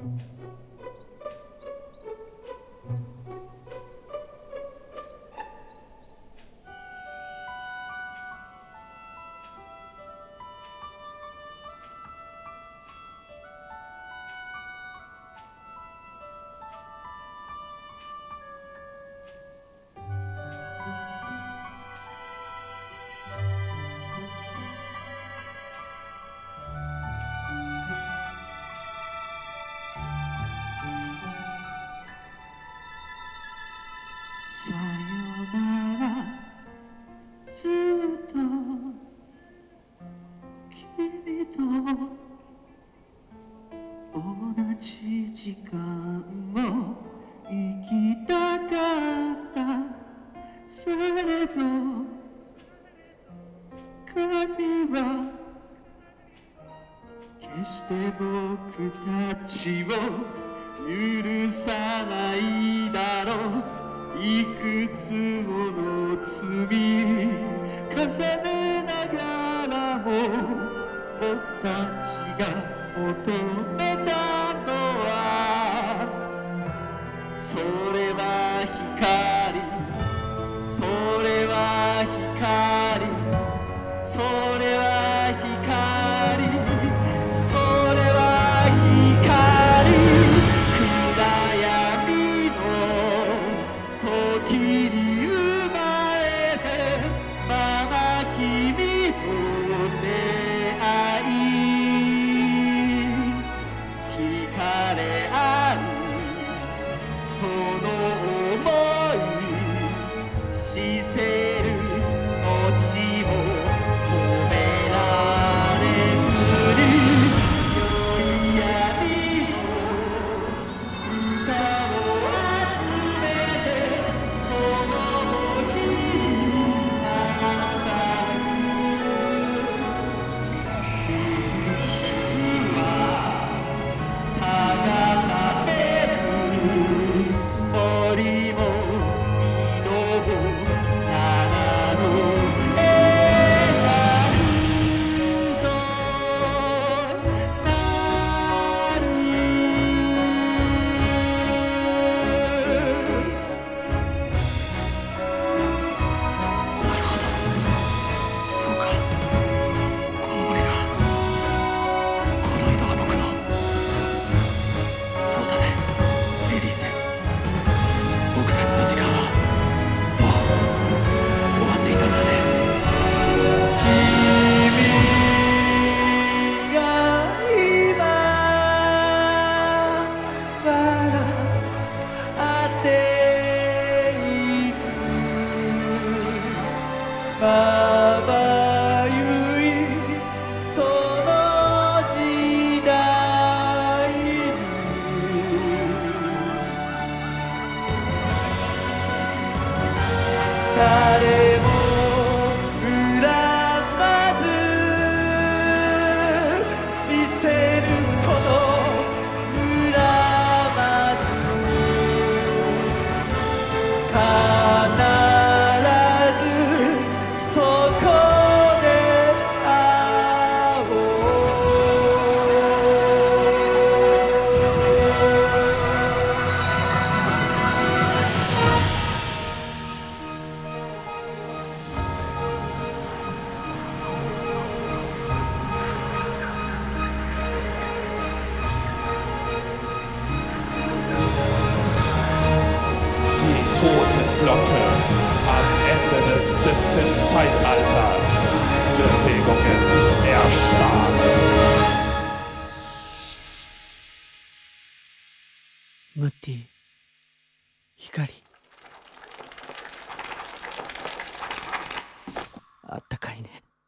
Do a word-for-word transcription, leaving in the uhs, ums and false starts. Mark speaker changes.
Speaker 1: さよならずっと君と同じ時間を生きたかったされど神は決して僕たちを許さないだろう。いくつもの罪重ねながらも僕たちが求めたのはそれは光、それは光、それは光、それは光、暗闇の時に生まれてまま君と出会い惹かれ合うその想い死せる命を止められずに闇の歌を集めてこの日に捧ぐ主はたがためる森も井戸も七の絵なんとなる
Speaker 2: そうか、この森が、この井戸が僕の。そうだね、エリーゼ。僕たちの時間はもう終わっていたんだね。
Speaker 1: 君が今笑っていくまばゆいその時代に誰も恨まず死せること恨まず必ずそこで会お
Speaker 3: Die Totenglocke am Ende des siebten Zeitalters. Bewegungen erstarren.
Speaker 1: ムッティ光